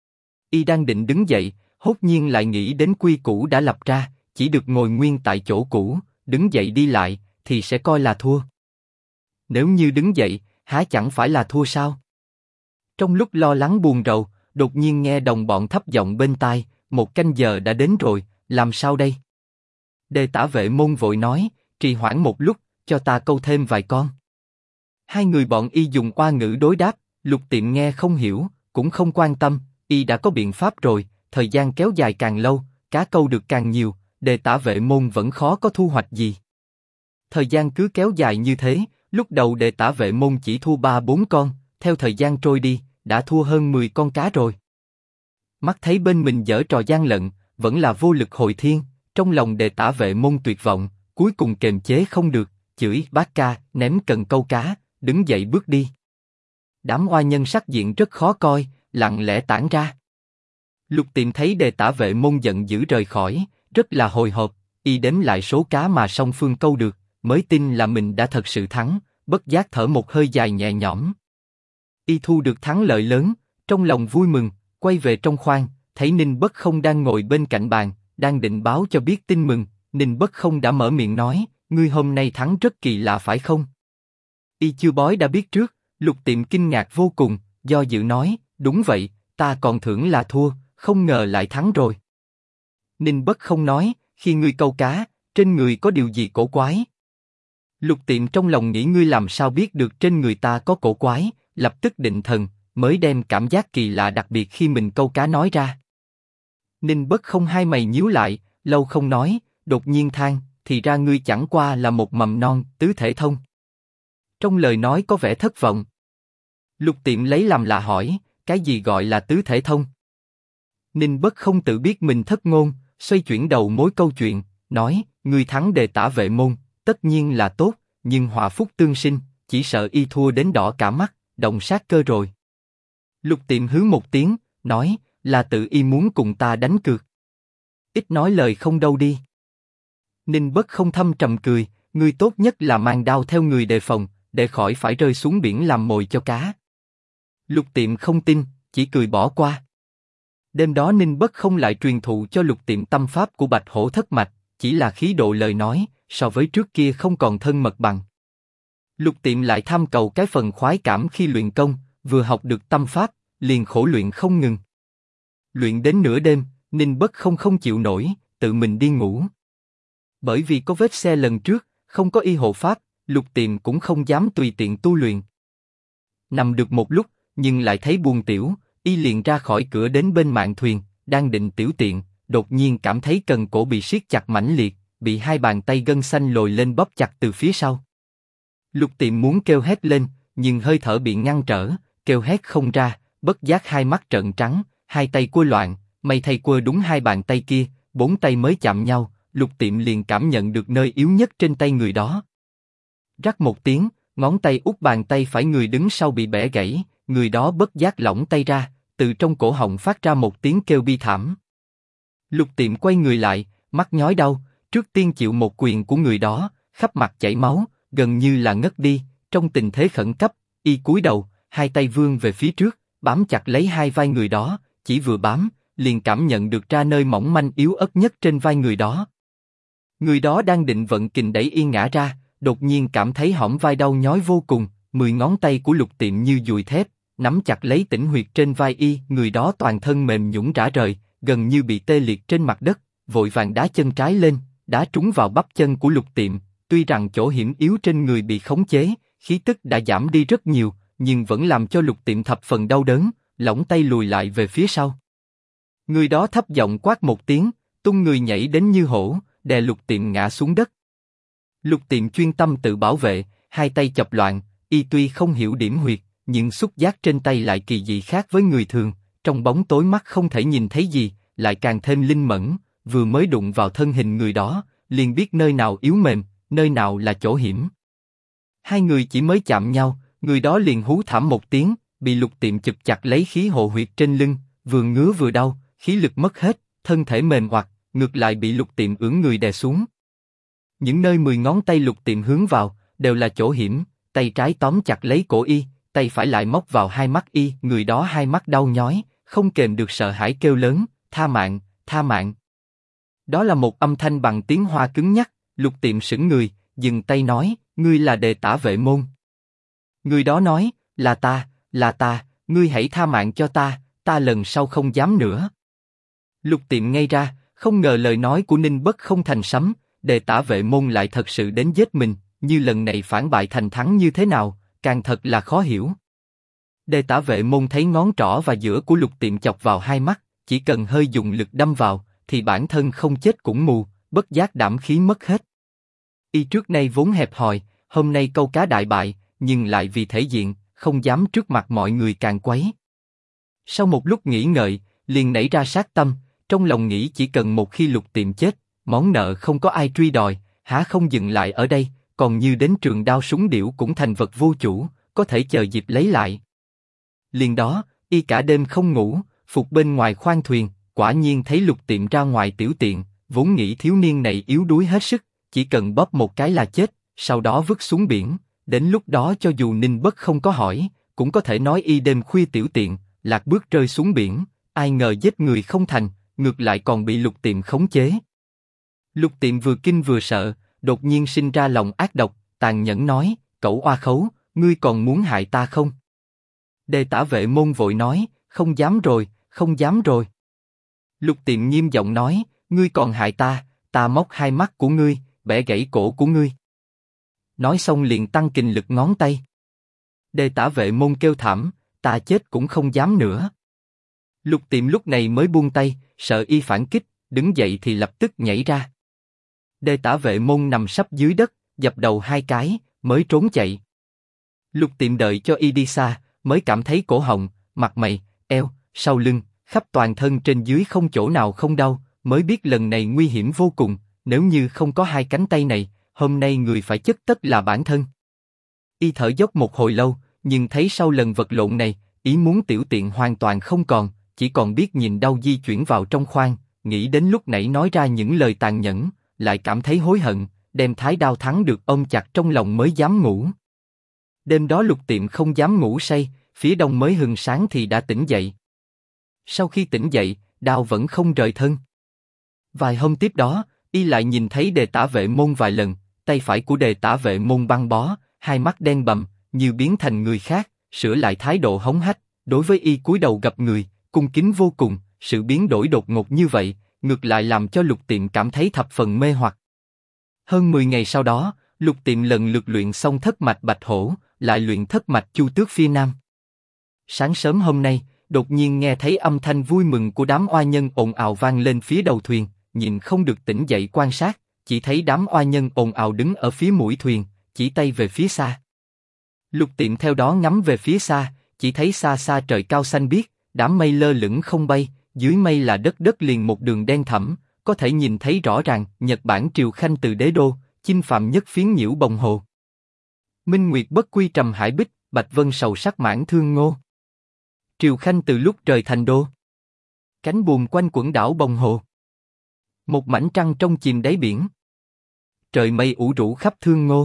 A: Y đang định đứng dậy, hốt nhiên lại nghĩ đến quy củ đã lập ra, chỉ được ngồi nguyên tại chỗ cũ, đứng dậy đi lại, thì sẽ coi là thua. Nếu như đứng dậy, há chẳng phải là thua sao? Trong lúc lo lắng buồn rầu, đột nhiên nghe đồng bọn thấp giọng bên tai, 1 canh giờ đã đến rồi, làm sao đây? Đề Tả Vệ Môn vội nói, trì hoãn một lúc, cho ta câu thêm vài con. Hai người bọn y dùng oa ngữ đối đáp, Lục Tiệm nghe không hiểu, cũng không quan tâm, y đã có biện pháp rồi, thời gian kéo dài càng lâu, cá câu được càng nhiều, Đề Tả Vệ Môn vẫn khó có thu hoạch gì. Thời gian cứ kéo dài như thế, lúc đầu Đề Tả Vệ Môn chỉ thu 3-4 con, theo thời gian trôi đi, đã thua hơn 10 con cá rồi. Mắt thấy bên mình giở trò gian lận, vẫn là vô lực hồi thiên, trong lòng Đề Tả Vệ Môn tuyệt vọng, cuối cùng kềm chế không được, chửi bác ca, ném cần câu cá, đứng dậy bước đi. Đám oa nhân sắc diện rất khó coi, lặng lẽ tản ra. Lục Tiệm thấy Đề Tả Vệ Môn giận dữ rời khỏi, rất là hồi hộp, y đếm lại số cá mà song phương câu được, mới tin là mình đã thật sự thắng, bất giác thở một hơi dài nhẹ nhõm. Y thu được thắng lợi lớn, trong lòng vui mừng, quay về trong khoang, thấy Ninh Bất Không đang ngồi bên cạnh bàn, đang định báo cho biết tin mừng, Ninh Bất Không đã mở miệng nói, ngươi hôm nay thắng rất kỳ lạ phải không? Y chưa bói đã biết trước, Lục Tiệm kinh ngạc vô cùng, do dự nói, đúng vậy, ta còn tưởng là thua, không ngờ lại thắng rồi. Ninh Bất Không nói, khi ngươi câu cá, trên người có điều gì cổ quái? Lục Tiệm trong lòng nghĩ ngươi làm sao biết được trên người ta có cổ quái, lập tức định thần, mới đem cảm giác kỳ lạ đặc biệt khi mình câu cá nói ra. Ninh Bất Không hai mày nhíu lại, lâu không nói, đột nhiên than, thì ra ngươi chẳng qua là một mầm non, tứ thể thông. Trong lời nói có vẻ thất vọng. Lục Tiệm lấy làm lạ hỏi, cái gì gọi là tứ thể thông? Ninh Bất Không tự biết mình thất ngôn, xoay chuyển đầu mối câu chuyện, nói, ngươi thắng Đề Tả Vệ Môn, tất nhiên là tốt, nhưng họa phúc tương sinh, chỉ sợ y thua đến đỏ cả mắt, động sát cơ rồi. Lục Tiệm hứ một tiếng, nói, là tự y muốn cùng ta đánh cược. Ít nói lời không đâu đi. Ninh Bất Không thâm trầm cười, ngươi tốt nhất là mang đao theo người đề phòng, để khỏi phải rơi xuống biển làm mồi cho cá. Lục Tiệm không tin, chỉ cười bỏ qua. Đêm đó Ninh Bất Không lại truyền thụ cho Lục Tiệm tâm pháp của Bạch Hổ Thất Mạch, chỉ là khí độ lời nói, so với trước kia không còn thân mật bằng. Lục Tiệm lại tham cầu cái phần khoái cảm khi luyện công, vừa học được tâm pháp, liền khổ luyện không ngừng. Luyện đến nửa đêm, Ninh Bất Không không chịu nổi, tự mình đi ngủ. Bởi vì có vết xe lần trước, không có y hộ pháp, Lục Tiệm cũng không dám tùy tiện tu luyện. Nằm được một lúc, nhưng lại thấy buồn tiểu, y liền ra khỏi cửa đến bên mạn thuyền, đang định tiểu tiện, đột nhiên cảm thấy cần cổ bị siết chặt mãnh liệt, bị hai bàn tay gân xanh lồi lên bóp chặt từ phía sau. Lục Tiệm muốn kêu hét lên, nhưng hơi thở bị ngăn trở, kêu hét không ra, bất giác hai mắt trợn trắng, hai tay quơ loạn, may thay quơ đúng hai bàn tay kia, 4 tay mới chạm nhau, Lục Tiệm liền cảm nhận được nơi yếu nhất trên tay người đó. Rắc một tiếng, ngón tay út bàn tay phải người đứng sau bị bẻ gãy, người đó bất giác lỏng tay ra, từ trong cổ họng phát ra một tiếng kêu bi thảm. Lục Tiệm quay người lại, mắt nhói đau, trước tiên chịu một quyền của người đó, khắp mặt chảy máu, gần như là ngất đi. Trong tình thế khẩn cấp, y cúi đầu, hai tay vươn về phía trước, bám chặt lấy hai vai người đó, chỉ vừa bám, liền cảm nhận được ra nơi mỏng manh yếu ớt nhất trên vai người đó. Người đó đang định vận kình đẩy y ngã ra, đột nhiên cảm thấy hõm vai đau nhói vô cùng, 10 ngón tay của Lục Tiệm như dùi thép, nắm chặt lấy tĩnh huyệt trên vai y, người đó toàn thân mềm nhũn rã rời, gần như bị tê liệt trên mặt đất, vội vàng đá chân trái lên, đá trúng vào bắp chân của Lục Tiệm. Tuy rằng chỗ hiểm yếu trên người bị khống chế, khí tức đã giảm đi rất nhiều, nhưng vẫn làm cho Lục Tiệm thập phần đau đớn, lỏng tay lùi lại về phía sau. Người đó thấp giọng quát một tiếng, tung người nhảy đến như hổ, đè Lục Tiệm ngã xuống đất. Lục Tiệm chuyên tâm tự bảo vệ, hai tay chập loạn, y tuy không hiểu điểm huyệt, nhưng xúc giác trên tay lại kỳ dị khác với người thường, trong bóng tối mắt không thể nhìn thấy gì, lại càng thêm linh mẫn, vừa mới đụng vào thân hình người đó, liền biết nơi nào yếu mềm, nơi nào là chỗ hiểm. Hai người chỉ mới chạm nhau, người đó liền hú thảm một tiếng, bị Lục Tiệm chụp chặt lấy khí hộ huyệt trên lưng, vừa ngứa vừa đau, khí lực mất hết, thân thể mềm oặt, ngược lại bị Lục Tiệm ưỡn người đè xuống. Những nơi 10 ngón tay Lục Tiệm hướng vào, đều là chỗ hiểm, tay trái tóm chặt lấy cổ y, tay phải lại móc vào hai mắt y, người đó hai mắt đau nhói, không kềm được sợ hãi kêu lớn, tha mạng, tha mạng. Đó là một âm thanh bằng tiếng Hoa cứng nhắc. Lục Tiệm sững người, dừng tay nói, ngươi là Đề Tả Vệ Môn. Người đó nói, là ta, ngươi hãy tha mạng cho ta lần sau không dám nữa. Lục Tiệm ngây ra, không ngờ lời nói của Ninh Bất không thành sấm, Đề Tả Vệ Môn lại thật sự đến giết mình, như lần này phản bại thành thắng như thế nào, càng thật là khó hiểu. Đề Tả Vệ Môn thấy ngón trỏ và giữa của Lục Tiệm chọc vào hai mắt, chỉ cần hơi dùng lực đâm vào, thì bản thân không chết cũng mù, bất giác đảm khí mất hết. Y trước nay vốn hẹp hòi, hôm nay câu cá đại bại, nhưng lại vì thể diện, không dám trước mặt mọi người càng quấy. Sau một lúc nghĩ ngợi, liền nảy ra sát tâm, trong lòng nghĩ chỉ cần một khi Lục Tiệm chết, món nợ không có ai truy đòi, há không dừng lại ở đây, còn như đến trường đao súng điểu cũng thành vật vô chủ, có thể chờ dịp lấy lại. Liền đó, y cả đêm không ngủ, phục bên ngoài khoang thuyền, quả nhiên thấy Lục Tiệm ra ngoài tiểu tiện, vốn nghĩ thiếu niên này yếu đuối hết sức, chỉ cần bóp một cái là chết, sau đó vứt xuống biển. Đến lúc đó cho dù Ninh Bất không có hỏi, cũng có thể nói y đêm khuya tiểu tiện, lạc bước rơi xuống biển. Ai ngờ giết người không thành, ngược lại còn bị Lục Tiệm khống chế. Lục Tiệm vừa kinh vừa sợ, đột nhiên sinh ra lòng ác độc, tàn nhẫn nói, cẩu oa khấu, ngươi còn muốn hại ta không? Đề Tả Vệ Môn vội nói, không dám rồi, không dám rồi. Lục Tiệm nghiêm giọng nói, ngươi còn hại ta móc hai mắt của ngươi, bẻ gãy cổ của ngươi. Nói xong liền tăng kình lực ngón tay. Đề Tả Vệ Môn kêu thảm, ta chết cũng không dám nữa. Lục Tiệm lúc này mới buông tay, sợ y phản kích, đứng dậy thì lập tức nhảy ra. Đề Tả Vệ Môn nằm sấp dưới đất, dập đầu hai cái, mới trốn chạy. Lục Tiệm đợi cho y đi xa, mới cảm thấy cổ họng, mặt mày, eo, sau lưng, khắp toàn thân trên dưới không chỗ nào không đau, mới biết lần này nguy hiểm vô cùng, nếu như không có hai cánh tay này, hôm nay người phải chết tất là bản thân. Y thở dốc một hồi lâu, nhưng thấy sau lần vật lộn này, ý muốn tiểu tiện hoàn toàn không còn, chỉ còn biết nhìn đau di chuyển vào trong khoang, nghĩ đến lúc nãy nói ra những lời tàn nhẫn, lại cảm thấy hối hận, đem thái đao thắng được ôm chặt trong lòng mới dám ngủ. Đêm đó Lục Tiệm không dám ngủ say, phía đông mới hừng sáng thì đã tỉnh dậy. Sau khi tỉnh dậy, đao vẫn không rời thân. Vài hôm tiếp đó, y lại nhìn thấy Đề Tả Vệ Môn vài lần, tay phải của Đề Tả Vệ Môn băng bó, hai mắt đen bầm, như biến thành người khác, sửa lại thái độ hống hách, đối với y cúi đầu gặp người, cung kính vô cùng. Sự biến đổi đột ngột như vậy, ngược lại làm cho Lục Tiệm cảm thấy thập phần mê hoặc. Hơn 10 ngày sau đó, Lục Tiệm lần lượt luyện xong thất mạch Bạch Hổ, lại luyện thất mạch Chu Tước phía nam. Sáng sớm hôm nay, đột nhiên nghe thấy âm thanh vui mừng của đám oa nhân ồn ào vang lên phía đầu thuyền, nhìn không được tỉnh dậy quan sát, chỉ thấy đám oa nhân ồn ào đứng ở phía mũi thuyền, chỉ tay về phía xa. Lục Tiệm theo đó ngắm về phía xa, chỉ thấy xa xa trời cao xanh biếc, đám mây lơ lửng không bay, dưới mây là đất liền một đường đen thẫm, có thể nhìn thấy rõ ràng. Nhật Bản triều khanh từ đế đô, chinh phạm nhất phiến nhiễu bồng hồ. Minh Nguyệt bất quy trầm hải bích, bạch vân sầu sắc mãn thương ngô. Triều khanh từ lúc trời thành đô, cánh buồm quanh quẩn đảo bồng hồ. Một mảnh trăng trong chìm đáy biển, trời mây ủ rũ khắp thương ngô.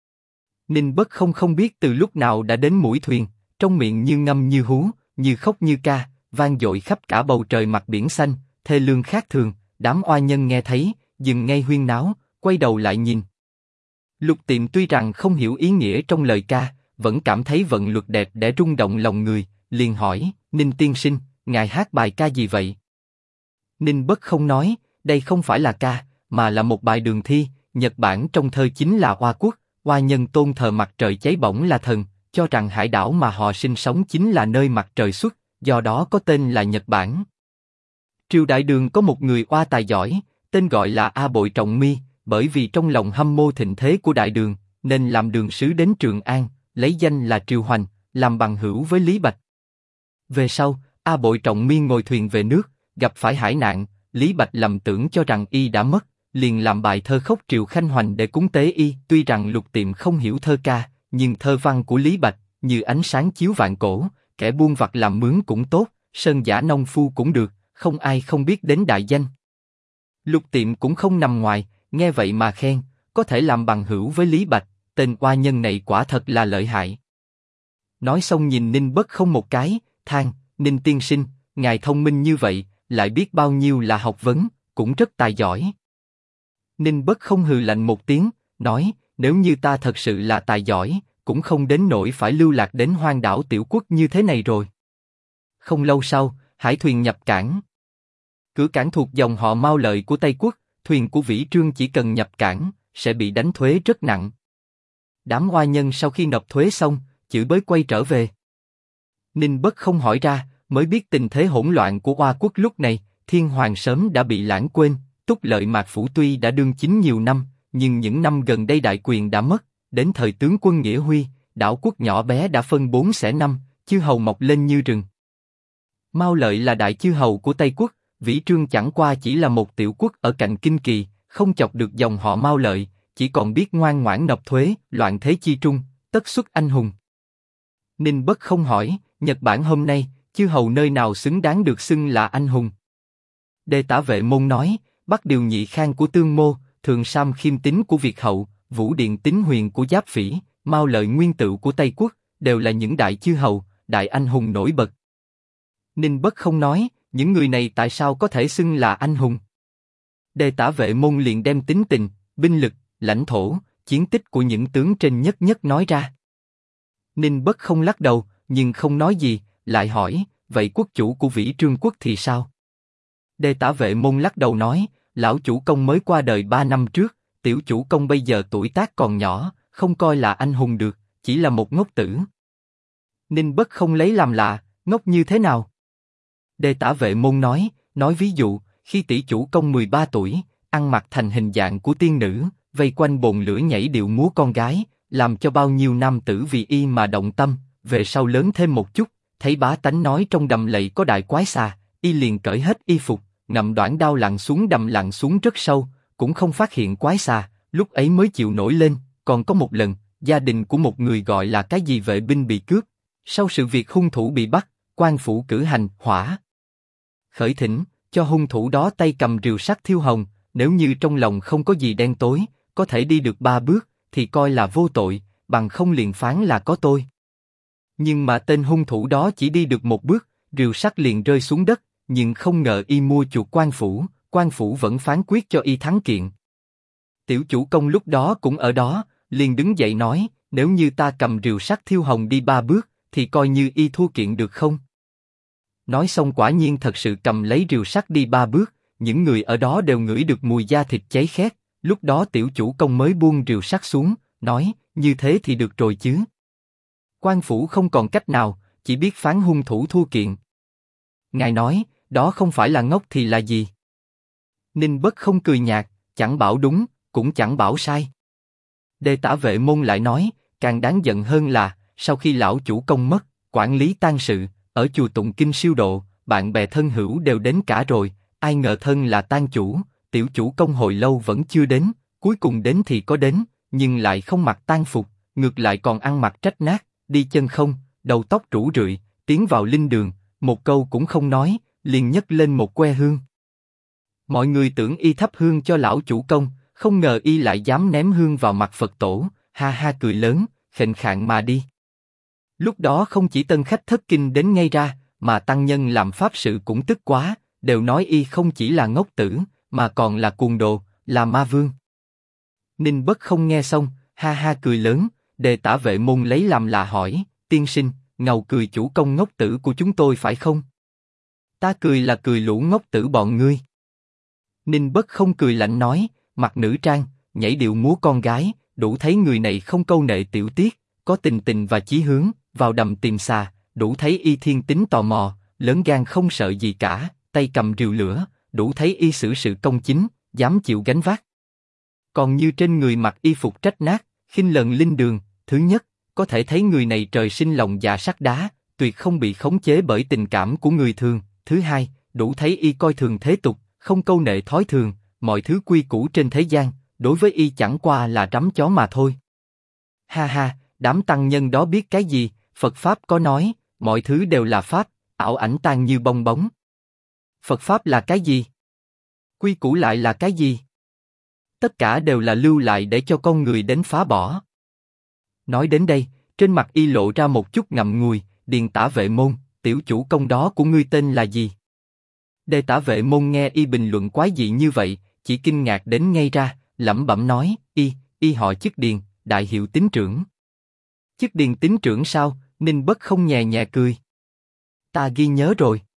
A: Ninh Bất không biết từ lúc nào đã đến mũi thuyền, trong miệng như ngâm như hú, như khóc như ca, vang dội khắp cả bầu trời mặt biển xanh, thê lương khác thường. Đám oa nhân nghe thấy, dừng ngay huyên náo, quay đầu lại nhìn. Lục Tiệm tuy rằng không hiểu ý nghĩa trong lời ca, vẫn cảm thấy vận luật đẹp để rung động lòng người, liền hỏi, Ninh tiên sinh, ngài hát bài ca gì vậy? Ninh Bất Không nói, đây không phải là ca, mà là một bài đường thi. Nhật Bản trong thơ chính là Oa quốc, Oa nhân tôn thờ mặt trời cháy bỏng là thần, cho rằng hải đảo mà họ sinh sống chính là nơi mặt trời xuất, do đó có tên là Nhật Bản. Triều Đại Đường có một người Oa tài giỏi, tên gọi là A Bội Trọng Mi, bởi vì trong lòng hâm mộ thịnh thế của Đại Đường, nên làm đường sứ đến Trường An, lấy danh là Triều Hoành, làm bằng hữu với Lý Bạch. Về sau, A Bội Trọng Mi ngồi thuyền về nước, gặp phải hải nạn, Lý Bạch lầm tưởng cho rằng y đã mất, liền làm bài thơ khóc Triệu Khanh Hoành để cúng tế y. Tuy rằng Lục Tiệm không hiểu thơ ca, nhưng thơ văn của Lý Bạch như ánh sáng chiếu vạn cổ, kẻ buôn vặt làm mướn cũng tốt, sơn giả nông phu cũng được, không ai không biết đến đại danh. Lục Tiệm cũng không nằm ngoài, nghe vậy mà khen, có thể làm bằng hữu với Lý Bạch, tên oa nhân này quả thật là lợi hại. Nói xong nhìn Ninh Bất Không một cái, than, Ninh tiên sinh, ngài thông minh như vậy, lại biết bao nhiêu là học vấn, cũng rất tài giỏi. Ninh Bất Không hừ lạnh một tiếng, nói, nếu như ta thật sự là tài giỏi, cũng không đến nỗi phải lưu lạc đến hoang đảo tiểu quốc như thế này rồi. Không lâu sau, hải thuyền nhập cảng. Cửa cảng thuộc dòng họ Mao Lợi của Tây Quốc, thuyền của Vĩ Trương chỉ cần nhập cảng, sẽ bị đánh thuế rất nặng. Đám oa nhân sau khi nộp thuế xong, chửi bới quay trở về. Ninh Bất Không hỏi ra, mới biết tình thế hỗn loạn của Oa quốc lúc này, Thiên Hoàng sớm đã bị lãng quên. Túc Lợi Mạc Phủ tuy đã đương chính nhiều năm, nhưng những năm gần đây đại quyền đã mất. Đến thời tướng quân Nghĩa Huy, đảo quốc nhỏ bé đã phân 4/5, chư hầu mọc lên như rừng. Mao Lợi là đại chư hầu của Tây Quốc, Vĩ Trương chẳng qua chỉ là một tiểu quốc ở cạnh Kinh Kỳ, không chọc được dòng họ Mao Lợi, chỉ còn biết ngoan ngoãn nộp thuế. Loạn thế chi trung, tất xuất anh hùng. Ninh Bất Không hỏi, Nhật Bản hôm nay, chư hầu nơi nào xứng đáng được xưng là anh hùng? Đề Tả Vệ Môn nói, Bắc Điều Nhị Khang của Tương Mô, Thường Sam Khiêm Tín của Việt Hậu, Vũ Điện Tín Huyền của Giáp Phỉ, Mao Lợi Nguyên Tựu của Tây Quốc, đều là những đại chư hầu, đại anh hùng nổi bật. Ninh Bất Không nói, những người này tại sao có thể xưng là anh hùng? Đề Tả Vệ Môn liền đem tính tình, binh lực, lãnh thổ, chiến tích của những tướng trên nhất nhất nói ra. Ninh Bất Không lắc đầu, nhưng không nói gì, lại hỏi, vậy quốc chủ của Vĩ Trương quốc thì sao? Đề Tả Vệ Môn lắc đầu nói, lão chủ công mới qua đời 3 năm trước, tiểu chủ công bây giờ tuổi tác còn nhỏ, không coi là anh hùng được, chỉ là một ngốc tử. Ninh Bất Không lấy làm lạ, ngốc như thế nào? Đề Tả Vệ Môn nói ví dụ, khi tỷ chủ công 13 tuổi, ăn mặc thành hình dạng của tiên nữ, vây quanh bồn lửa nhảy điệu múa con gái, làm cho bao nhiêu nam tử vì y mà động tâm. Về sau lớn thêm một chút, thấy bá tánh nói trong đầm lầy có đại quái xà, y liền cởi hết y phục, ngậm đoản đao lặn xuống đầm, lặn xuống rất sâu, cũng không phát hiện quái xà, lúc ấy mới chịu nổi lên. Còn có một lần, gia đình của một người gọi là cái gì vệ binh bị cướp, sau sự việc hung thủ bị bắt, quan phủ cử hành hỏa khởi thỉnh, cho hung thủ đó tay cầm rìu sắt thiêu hồng, nếu như trong lòng không có gì đen tối, có thể đi được 3 bước, thì coi là vô tội, bằng không liền phán là có tôi. Nhưng mà tên hung thủ đó chỉ đi được 1 bước, rìu sắt liền rơi xuống đất, nhưng không ngờ y mua chuộc quan phủ vẫn phán quyết cho y thắng kiện. Tiểu chủ công lúc đó cũng ở đó, liền đứng dậy nói, nếu như ta cầm rìu sắt thiêu hồng đi 3 bước, thì coi như y thua kiện được không? Nói xong quả nhiên thật sự cầm lấy rìu sắt đi 3 bước, những người ở đó đều ngửi được mùi da thịt cháy khét, lúc đó tiểu chủ công mới buông rìu sắt xuống, nói, như thế thì được rồi chứ. Quan phủ không còn cách nào, chỉ biết phán hung thủ thua kiện. Ngài nói, đó không phải là ngốc thì là gì? Ninh Bất Không cười nhạt, chẳng bảo đúng, cũng chẳng bảo sai. Đề Tả Vệ Môn lại nói, càng đáng giận hơn là, sau khi lão chủ công mất, quản lý tang sự, ở chùa tụng kinh siêu độ, bạn bè thân hữu đều đến cả rồi, ai ngờ thân là tang chủ, tiểu chủ công hồi lâu vẫn chưa đến, cuối cùng đến thì có đến, nhưng lại không mặc tang phục, ngược lại còn ăn mặc rách nát, đi chân không, đầu tóc rủ rượi, tiến vào linh đường, một câu cũng không nói, liền nhấc lên một que hương. Mọi người tưởng y thắp hương cho lão chủ công, không ngờ y lại dám ném hương vào mặt Phật tổ, ha ha cười lớn, khệnh khạng mà đi. Lúc đó không chỉ tân khách thất kinh đến ngay ra, mà tăng nhân làm pháp sự cũng tức quá, đều nói y không chỉ là ngốc tử, mà còn là cuồng đồ, là ma vương. Ninh Bất Không nghe xong, ha ha cười lớn. Đề Tả Vệ Môn lấy làm lạ hỏi, tiên sinh, ngầu cười chủ công ngốc tử của chúng tôi phải không? Ta cười là cười lũ ngốc tử bọn ngươi. Ninh Bất không cười lạnh nói, mặc nữ trang, nhảy điệu múa con gái, đủ thấy người này không câu nệ tiểu tiết, có tình tình và chí hướng, vào đầm tìm xà, đủ thấy y thiên tính tò mò, lớn gan không sợ gì cả, tay cầm rìu lửa, đủ thấy y xử sự công chính, dám chịu gánh vác. Còn như trên người mặc y phục rách nát, khinh lần linh đường, thứ nhất, có thể thấy người này trời sinh lòng dạ sắt đá, tuyệt không bị khống chế bởi tình cảm của người thường. Thứ hai, đủ thấy y coi thường thế tục, không câu nệ thói thường, mọi thứ quy củ trên thế gian, đối với y chẳng qua là rắm chó mà thôi. Ha ha, đám tăng nhân đó biết cái gì? Phật pháp có nói, mọi thứ đều là pháp, ảo ảnh tan như bong bóng. Phật pháp là cái gì? Quy củ lại là cái gì? Tất cả đều là lưu lại để cho con người đến phá bỏ. Nói đến đây, trên mặt y lộ ra một chút ngậm ngùi. Điền Tả Vệ Môn, tiểu chủ công đó của ngươi tên là gì? Đề Tả Vệ Môn nghe y bình luận quái dị như vậy, chỉ kinh ngạc đến ngây ra, lẩm bẩm nói, y họ chức Điền, đại hiệu tín trưởng. Chức Điền tín trưởng sao? Ninh Bất không nhẹ nhẹ cười. Ta ghi nhớ rồi.